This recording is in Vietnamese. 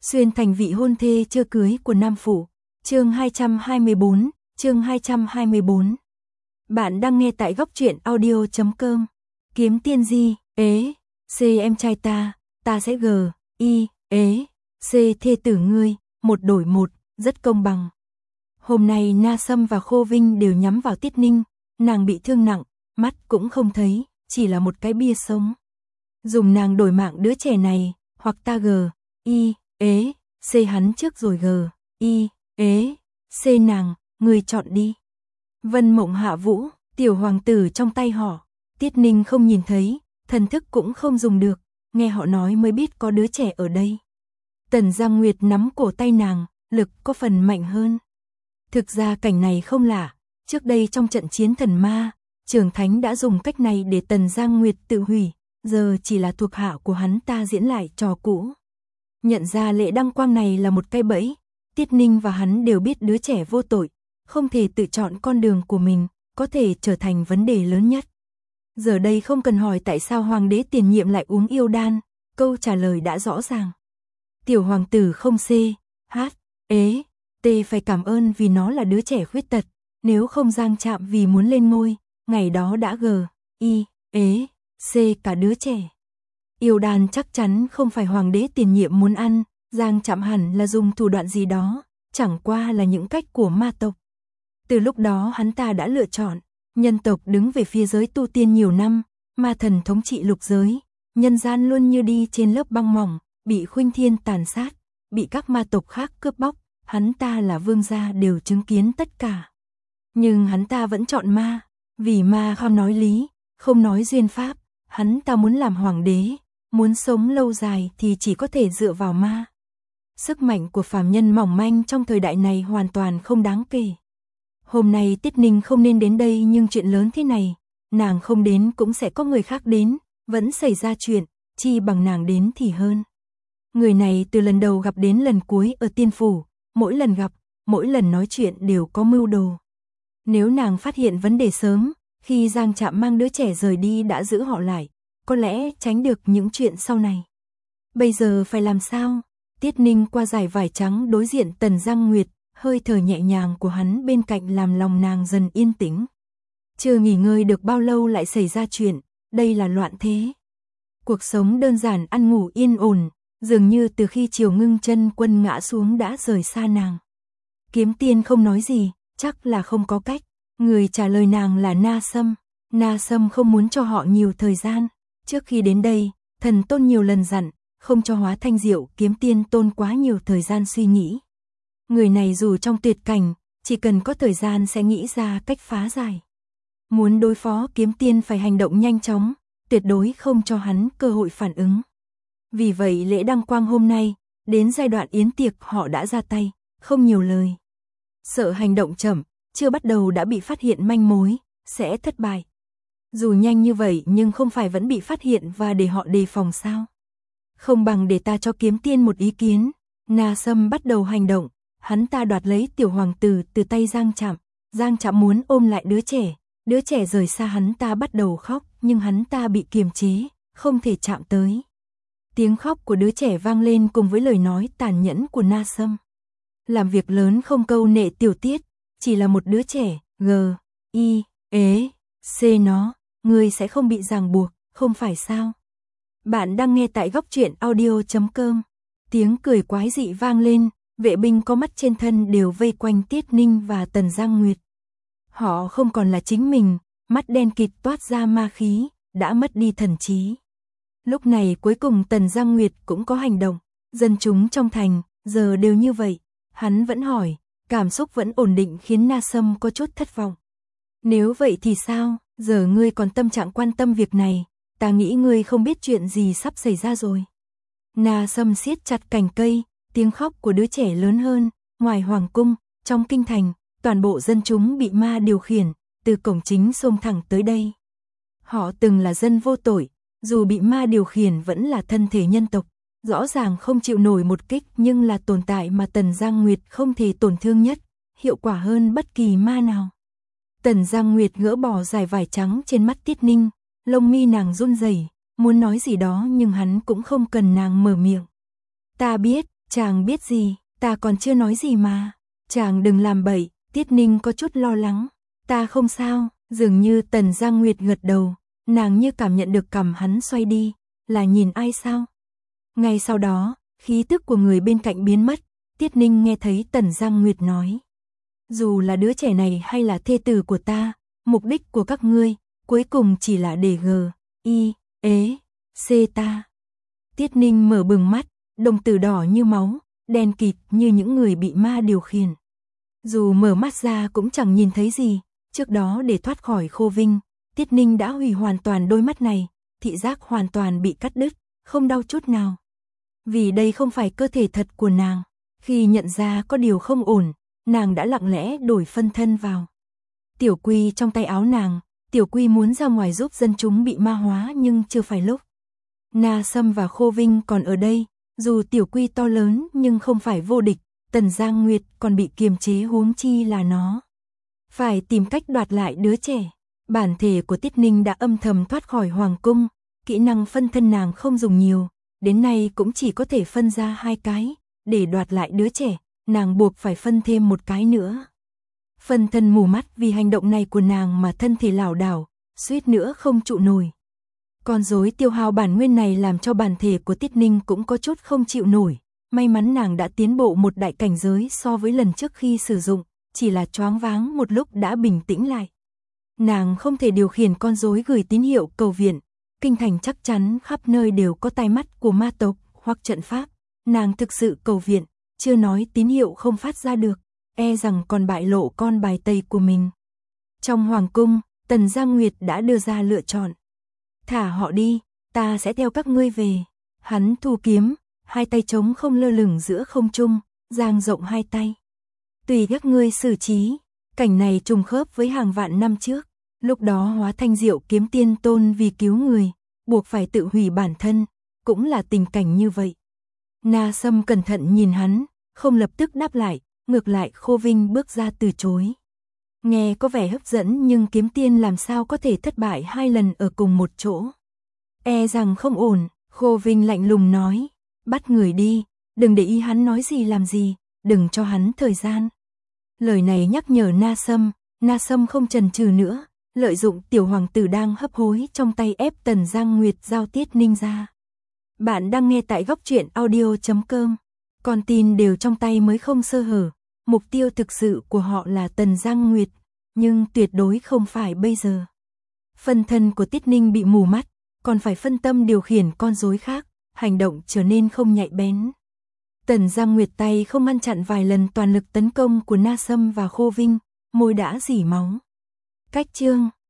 Xuyên thành vị hôn thê chưa cưới của Nam Phủ. Chương 224. Bạn đang nghe tại góc truyện audio.com. Kiếm tiên di, ế, c em trai ta sẽ g, y, ế, c thê tử ngươi, một đổi một, rất công bằng. Hôm nay Na Sâm và Khô Vinh đều nhắm vào Tiết Ninh, nàng bị thương nặng, mắt cũng không thấy, chỉ là một cái bia sống. Dùng nàng đổi mạng đứa trẻ này, hoặc ta g, y, ế, c hắn trước rồi g, y, ế, c nàng, người chọn đi. Vân Mộng Hạ Vũ, tiểu hoàng tử trong tay họ, Tiết Ninh không nhìn thấy, thần thức cũng không dùng được, nghe họ nói mới biết có đứa trẻ ở đây. Tần Giang Nguyệt nắm cổ tay nàng, lực có phần mạnh hơn. Thực ra cảnh này không lạ, trước đây trong trận chiến thần ma, Trường Thánh đã dùng cách này để Tần Giang Nguyệt tự hủy, giờ chỉ là thuộc hạ của hắn ta diễn lại trò cũ. Nhận ra lễ đăng quang này là một cái bẫy, Tiết Ninh và hắn đều biết đứa trẻ vô tội, không thể tự chọn con đường của mình, có thể trở thành vấn đề lớn nhất. Giờ đây không cần hỏi tại sao hoàng đế tiền nhiệm lại uống yêu đan, câu trả lời đã rõ ràng. Tiểu hoàng tử không c, h, ế, t phải cảm ơn vì nó là đứa trẻ khuyết tật, nếu không Giang Trạm vì muốn lên ngôi, ngày đó đã g, y, ế, c cả đứa trẻ. Yêu đan chắc chắn không phải hoàng đế tiền nhiệm muốn ăn, Giang Trạm hẳn là dùng thủ đoạn gì đó, chẳng qua là những cách của ma tộc. Từ lúc đó hắn ta đã lựa chọn, nhân tộc đứng về phía giới tu tiên nhiều năm, ma thần thống trị lục giới, nhân gian luôn như đi trên lớp băng mỏng, bị Khuynh Thiên tàn sát, bị các ma tộc khác cướp bóc, hắn ta là vương gia đều chứng kiến tất cả. Nhưng hắn ta vẫn chọn ma, vì ma không nói lý, không nói duyên pháp, hắn ta muốn làm hoàng đế, muốn sống lâu dài thì chỉ có thể dựa vào ma. Sức mạnh của phàm nhân mỏng manh trong thời đại này hoàn toàn không đáng kể. Hôm nay Tiết Ninh không nên đến đây nhưng chuyện lớn thế này, nàng không đến cũng sẽ có người khác đến, vẫn xảy ra chuyện, chi bằng nàng đến thì hơn. Người này từ lần đầu gặp đến lần cuối ở tiên phủ, mỗi lần gặp, mỗi lần nói chuyện đều có mưu đồ. Nếu nàng phát hiện vấn đề sớm, khi Giang Trạm mang đứa trẻ rời đi đã giữ họ lại, có lẽ tránh được những chuyện sau này. Bây giờ phải làm sao? Tiết Ninh qua dải vải trắng đối diện Tần Giang Nguyệt, hơi thở nhẹ nhàng của hắn bên cạnh làm lòng nàng dần yên tĩnh. Chưa nghỉ ngơi được bao lâu lại xảy ra chuyện, đây là loạn thế. Cuộc sống đơn giản ăn ngủ yên ổn, dường như từ khi Triều Ngưng Chân Quân ngã xuống đã rời xa nàng. Kiếm Tiên không nói gì, chắc là không có cách, người trả lời nàng là Na Sâm. Na Sâm không muốn cho họ nhiều thời gian, trước khi đến đây, thần tôn nhiều lần dặn, không cho Hóa Thanh Diệu Kiếm Tiên tôn quá nhiều thời gian suy nghĩ. Người này dù trong tuyệt cảnh, chỉ cần có thời gian sẽ nghĩ ra cách phá giải. Muốn đối phó Kiếm Tiên phải hành động nhanh chóng, tuyệt đối không cho hắn cơ hội phản ứng. Vì vậy lễ đăng quang hôm nay, đến giai đoạn yến tiệc họ đã ra tay, không nhiều lời. Sợ hành động chậm, chưa bắt đầu đã bị phát hiện manh mối, sẽ thất bại. Dù nhanh như vậy nhưng không phải vẫn bị phát hiện và để họ đề phòng sao? Không bằng để ta cho Kiếm Tiên một ý kiến. Na Sâm bắt đầu hành động, hắn ta đoạt lấy tiểu hoàng tử từ tay Giang Trạm. Giang Trạm muốn ôm lại đứa trẻ rời xa hắn ta bắt đầu khóc, nhưng hắn ta bị kiềm chế, không thể chạm tới. Tiếng khóc của đứa trẻ vang lên cùng với lời nói tàn nhẫn của Na Sâm. Làm việc lớn không câu nệ tiểu tiết, chỉ là một đứa trẻ, g, y, ế, c nó, ngươi sẽ không bị ràng buộc, không phải sao? Bạn đang nghe tại góc truyện audio.com. Tiếng cười quái dị vang lên, vệ binh có mắt trên thân đều vây quanh Tiết Ninh và Tần Giang Nguyệt. Họ không còn là chính mình, mắt đen kịt toát ra ma khí, đã mất đi thần trí. Lúc này cuối cùng Tần Giang Nguyệt cũng có hành động, dân chúng trong thành, giờ đều như vậy, hắn vẫn hỏi, cảm xúc vẫn ổn định khiến Na Sâm có chút thất vọng. Nếu vậy thì sao, giờ ngươi còn tâm trạng quan tâm việc này, ta nghĩ ngươi không biết chuyện gì sắp xảy ra rồi. Na Sâm siết chặt cành cây, tiếng khóc của đứa trẻ lớn hơn, ngoài hoàng cung, trong kinh thành, toàn bộ dân chúng bị ma điều khiển, từ cổng chính xông thẳng tới đây. Họ từng là dân vô tội, dù bị ma điều khiển vẫn là thân thể nhân tộc, rõ ràng không chịu nổi một kích nhưng là tồn tại mà Tần Giang Nguyệt không thể tổn thương nhất, hiệu quả hơn bất kỳ ma nào. Tần Giang Nguyệt gỡ bỏ dải vải trắng trên mắt Tiết Ninh, lông mi nàng run rẩy, muốn nói gì đó nhưng hắn cũng không cần nàng mở miệng. Ta biết, Chàng biết gì, ta còn chưa nói gì mà. Chàng đừng làm bậy, Tiết Ninh có chút lo lắng. Ta không sao, dường như Tần Giang Nguyệt gật đầu, nàng như cảm nhận được cằm hắn xoay đi, là nhìn ai sao? Ngay sau đó, khí tức của người bên cạnh biến mất, Tiết Ninh nghe thấy Tần Giang Nguyệt nói. Dù là đứa trẻ này hay là thê tử của ta, mục đích của các ngươi, cuối cùng chỉ là để C ta. Tiết Ninh mở bừng mắt, đồng tử đỏ như máu, đen kịt như những người bị ma điều khiển. Dù mở mắt ra cũng chẳng nhìn thấy gì, trước đó để thoát khỏi Khô Vinh, Tiết Ninh đã hủy hoàn toàn đôi mắt này, thị giác hoàn toàn bị cắt đứt, không đau chút nào. Vì đây không phải cơ thể thật của nàng, khi nhận ra có điều không ổn, nàng đã lặng lẽ đổi phân thân vào. Tiểu Quy trong tay áo nàng, Tiểu Quy muốn ra ngoài giúp dân chúng bị ma hóa nhưng chưa phải lúc. Na Sâm và Khô Vinh còn ở đây, dù Tiểu Quy to lớn nhưng không phải vô địch, Tần Giang Nguyệt còn bị kiềm chế huống chi là nó. Phải tìm cách đoạt lại đứa trẻ. Bản thể của Tiết Ninh đã âm thầm thoát khỏi hoàng cung, kỹ năng phân thân nàng không dùng nhiều, đến nay cũng chỉ có thể phân ra 2 cái, để đoạt lại đứa trẻ, nàng buộc phải phân thêm một cái nữa. Phân thân mù mắt vì hành động này của nàng mà thân thể lảo đảo, suýt nữa không trụ nổi. Con rối tiêu hao bản nguyên này làm cho bản thể của Tiết Ninh cũng có chút không chịu nổi, may mắn nàng đã tiến bộ một đại cảnh giới so với lần trước khi sử dụng, chỉ là choáng váng một lúc đã bình tĩnh lại. Nàng không thể điều khiển con rối gửi tín hiệu cầu viện, kinh thành chắc chắn khắp nơi đều có tai mắt của ma tộc hoặc trận pháp, nàng thực sự cầu viện, chưa nói tín hiệu không phát ra được, e rằng còn bại lộ con bài tây của mình. Trong hoàng cung, Tần Giang Nguyệt đã đưa ra lựa chọn. Thả họ đi, ta sẽ theo các ngươi về. Hắn thu kiếm, 2 tay trống không lơ lửng giữa không trung, dang rộng 2 tay. Tùy các ngươi xử trí, cảnh này trùng khớp với hàng vạn năm trước, lúc đó Hóa Thanh Diệu kiếm tiên tôn vì cứu người, buộc phải tự hủy bản thân, cũng là tình cảnh như vậy. Na Sâm cẩn thận nhìn hắn, không lập tức đáp lại, ngược lại Khô Vinh bước ra từ chối. Nghe có vẻ hấp dẫn nhưng kiếm tiên làm sao có thể thất bại 2 lần ở cùng một chỗ. E rằng không ổn, Khô Vinh lạnh lùng nói, bắt người đi, đừng để ý hắn nói gì làm gì, đừng cho hắn thời gian. Lời này nhắc nhở Na Sâm không chần chừ nữa, lợi dụng tiểu hoàng tử đang hấp hối trong tay ép Tần Giang Nguyệt giao Tiết Ninh ra. Bạn đang nghe tại góc truyện audio.com, con tin đều trong tay mới không sơ hở, mục tiêu thực sự của họ là Tần Giang Nguyệt, nhưng tuyệt đối không phải bây giờ. Phân thân của Tiết Ninh bị mù mắt, còn phải phân tâm điều khiển con rối khác, hành động trở nên không nhạy bén. Tần Giang Nguyệt tay không ngăn chặn vài lần toàn lực tấn công của Na Sâm và Khô Vinh, môi đã rỉ máu. Cách chương